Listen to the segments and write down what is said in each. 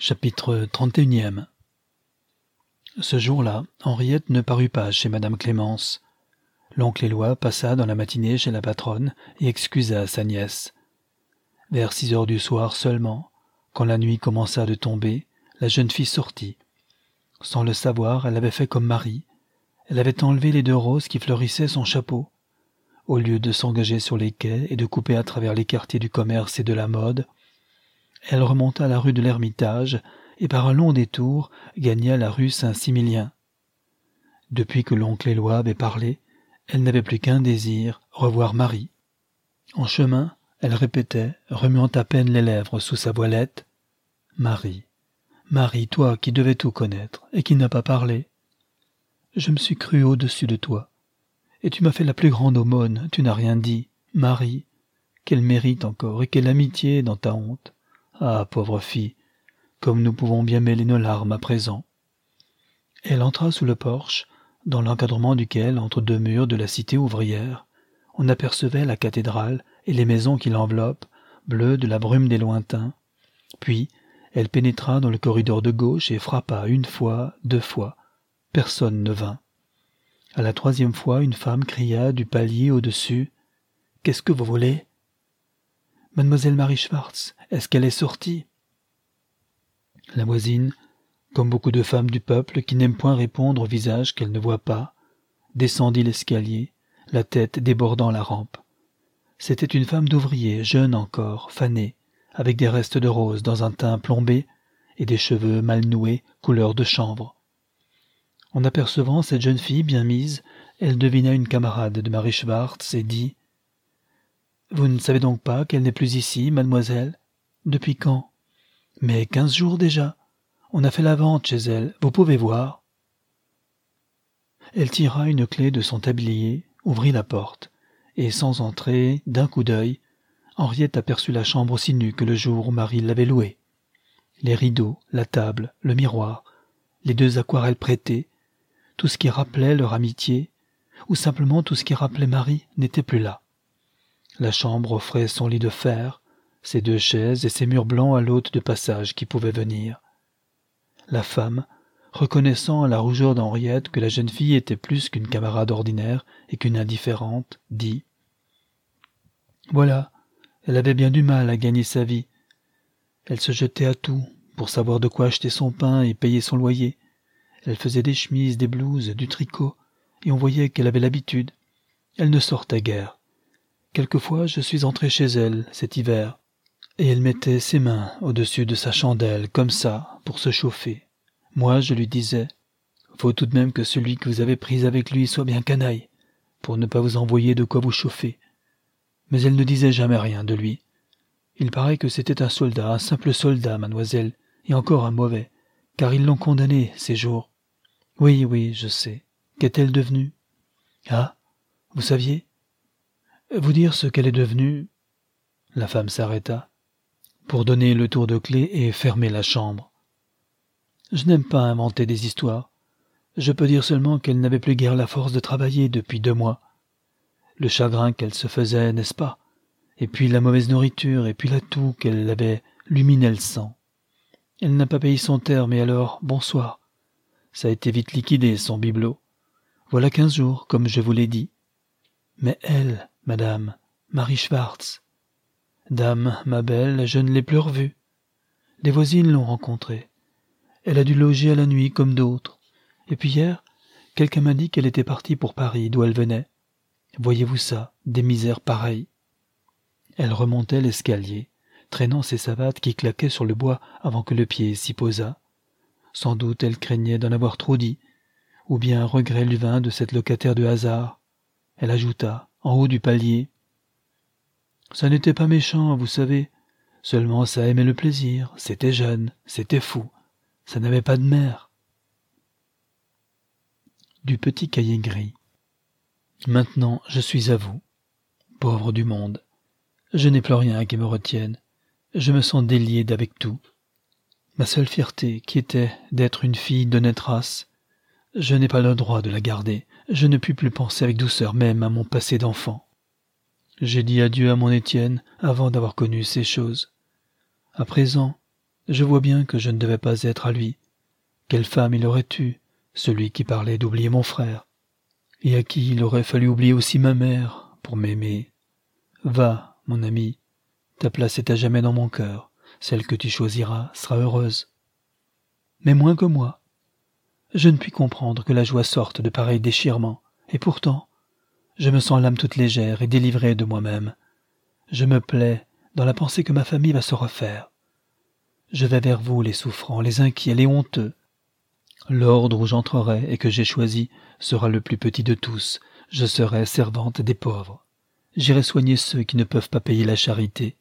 Chapitre 31. Ce jour-là, Henriette ne parut pas chez madame Clémence. L'oncle Éloi passa dans la matinée chez la patronne et excusa sa nièce. Vers 6 heures du soir seulement, quand la nuit commença de tomber, la jeune fille sortit. Sans le savoir, elle avait fait comme Marie. Elle avait enlevé les 2 roses qui fleurissaient son chapeau. Au lieu de s'engager sur les quais et de couper à travers les quartiers du commerce et de la mode, elle remonta la rue de l'Ermitage et par un long détour gagna la rue Saint-Similien. Depuis que l'oncle Éloi avait parlé, elle n'avait plus qu'un désir, revoir Marie. En chemin, elle répétait, remuant à peine les lèvres sous sa voilette, « Marie, Marie, toi qui devais tout connaître et qui n'as pas parlé. Je me suis cru au-dessus de toi, et tu m'as fait la plus grande aumône, tu n'as rien dit. Marie, quel mérite encore et quelle amitié dans ta honte. Ah, pauvre fille, comme nous pouvons bien mêler nos larmes à présent. » Elle entra sous le porche, dans l'encadrement duquel, entre 2 murs de la cité ouvrière, on apercevait la cathédrale et les maisons qui l'enveloppent, bleues de la brume des lointains. Puis, elle pénétra dans le corridor de gauche et frappa 1 fois, 2 fois. Personne ne vint. À la 3e fois, une femme cria du palier au-dessus, « Qu'est-ce que vous voulez ?»« Mademoiselle Marie Schwartz, est-ce qu'elle est sortie ?» La voisine, comme beaucoup de femmes du peuple qui n'aiment point répondre au visage qu'elles ne voient pas, descendit l'escalier, la tête débordant la rampe. C'était une femme d'ouvrier, jeune encore, fanée, avec des restes de rose dans un teint plombé et des cheveux mal noués, couleur de chanvre. En apercevant cette jeune fille bien mise, elle devina une camarade de Marie Schwartz et dit « Vous ne savez donc pas qu'elle n'est plus ici, mademoiselle ? Depuis quand ? Mais 15 jours déjà. On a fait la vente chez elle, vous pouvez voir. » Elle tira une clé de son tablier, ouvrit la porte, et sans entrer, d'un coup d'œil, Henriette aperçut la chambre aussi nue que le jour où Marie l'avait louée. Les rideaux, la table, le miroir, les 2 aquarelles prêtées, tout ce qui rappelait leur amitié, ou simplement tout ce qui rappelait Marie, n'était plus là. La chambre offrait son lit de fer, ses 2 chaises et ses murs blancs à l'hôte de passage qui pouvait venir. La femme, reconnaissant à la rougeur d'Henriette que la jeune fille était plus qu'une camarade ordinaire et qu'une indifférente, dit « Voilà, elle avait bien du mal à gagner sa vie. Elle se jetait à tout pour savoir de quoi acheter son pain et payer son loyer. Elle faisait des chemises, des blouses, du tricot, et on voyait qu'elle avait l'habitude. Elle ne sortait guère. Quelquefois, je suis entré chez elle cet hiver, et elle mettait ses mains au-dessus de sa chandelle, comme ça, pour se chauffer. Moi, je lui disais, « Faut tout de même que celui que vous avez pris avec lui soit bien canaille, pour ne pas vous envoyer de quoi vous chauffer. » Mais elle ne disait jamais rien de lui. Il paraît que c'était un soldat, un simple soldat, mademoiselle, et encore un mauvais, car ils l'ont condamné ces jours. Oui, oui, je sais. Qu'est-elle devenue ? Ah, vous saviez ? Vous dire ce qu'elle est devenue ? La femme s'arrêta pour donner le tour de clé et fermer la chambre. Je n'aime pas inventer des histoires. Je peux dire seulement qu'elle n'avait plus guère la force de travailler depuis 2 mois. Le chagrin qu'elle se faisait, n'est-ce pas ? Et puis la mauvaise nourriture, et puis la toux qu'elle avait lui minait le sang. Elle n'a pas payé son terme, et alors, bonsoir. Ça a été vite liquidé, son bibelot. Voilà 15 jours, comme je vous l'ai dit. Mais elle, madame, Marie Schwartz. Dame, ma belle, je ne l'ai plus revue. Les voisines l'ont rencontrée. Elle a dû loger à la nuit comme d'autres. Et puis hier, quelqu'un m'a dit qu'elle était partie pour Paris, d'où elle venait. Voyez-vous ça, des misères pareilles. Elle remontait l'escalier, traînant ses savates qui claquaient sur le bois avant que le pied s'y posât. Sans doute elle craignait d'en avoir trop dit, ou bien un regret lui vint de cette locataire de hasard. Elle ajouta, en haut du palier, « Ça n'était pas méchant, vous savez, seulement ça aimait le plaisir, c'était jeune, c'était fou, ça n'avait pas de mère. » Du petit cahier gris. Maintenant, je suis à vous, pauvre du monde. Je n'ai plus rien qui me retienne. Je me sens délié d'avec tout. Ma seule fierté, qui était d'être une fille d'honnête race, je n'ai pas le droit de la garder. Je ne puis plus penser avec douceur même à mon passé d'enfant. J'ai dit adieu à mon Étienne avant d'avoir connu ces choses. À présent, Je vois bien que je ne devais pas être à lui. Quelle femme il aurait eue, celui qui parlait d'oublier mon frère, et à qui il aurait fallu oublier aussi ma mère pour m'aimer. Va, mon ami, ta place est à jamais dans mon cœur. Celle que tu choisiras sera heureuse. Mais moins que moi. Je ne puis comprendre que la joie sorte de pareils déchirements, et pourtant, je me sens l'âme toute légère et délivrée de moi-même. Je me plais dans la pensée que ma famille va se refaire. Je vais vers vous, les souffrants, les inquiets, les honteux. L'ordre où j'entrerai et que j'ai choisi sera le plus petit de tous. Je serai servante des pauvres. J'irai soigner ceux qui ne peuvent pas payer la charité.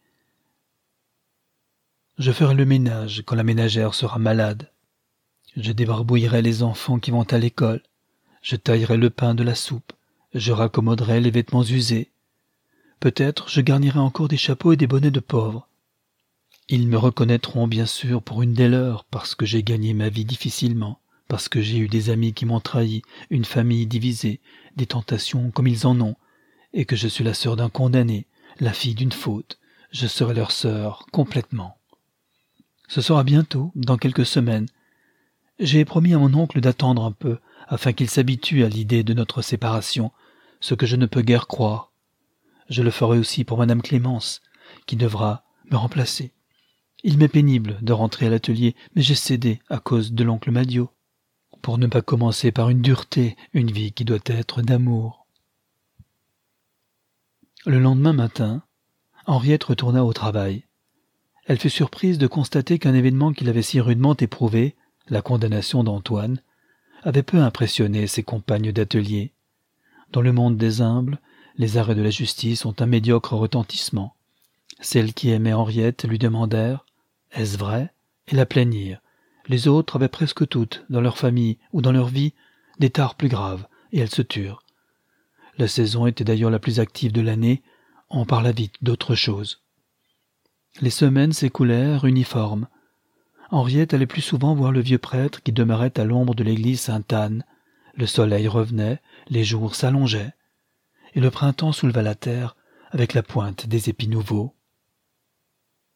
Je ferai le ménage quand la ménagère sera malade. Je débarbouillerai les enfants qui vont à l'école. Je taillerai le pain de la soupe. Je raccommoderai les vêtements usés. Peut-être je garnirai encore des chapeaux et des bonnets de pauvres. Ils me reconnaîtront bien sûr pour une des leurs, parce que j'ai gagné ma vie difficilement, parce que j'ai eu des amis qui m'ont trahi, une famille divisée, des tentations comme ils en ont, et que je suis la sœur d'un condamné, la fille d'une faute. Je serai leur sœur complètement. Ce sera bientôt, dans quelques semaines. J'ai promis à mon oncle d'attendre un peu, afin qu'il s'habitue à l'idée de notre séparation, ce que je ne peux guère croire. Je le ferai aussi pour madame Clémence, qui devra me remplacer. Il m'est pénible de rentrer à l'atelier, mais j'ai cédé à cause de l'oncle Madio, pour ne pas commencer par une dureté, une vie qui doit être d'amour. Le lendemain matin, Henriette retourna au travail. Elle fut surprise de constater qu'un événement qui l'avait si rudement éprouvé, la condamnation d'Antoine, avait peu impressionné ses compagnes d'atelier. Dans le monde des humbles, les arrêts de la justice ont un médiocre retentissement. Celles qui aimaient Henriette lui demandèrent « Est-ce vrai ?» et la plaignirent. Les autres avaient presque toutes, dans leur famille ou dans leur vie, des tares plus graves, et elles se turent. La saison était d'ailleurs la plus active de l'année, on parla vite d'autre chose. Les semaines s'écoulèrent uniformes. Henriette allait plus souvent voir le vieux prêtre qui demeurait à l'ombre de l'église Sainte-Anne. Le soleil revenait, les jours s'allongeaient, et le printemps souleva la terre avec la pointe des épis nouveaux.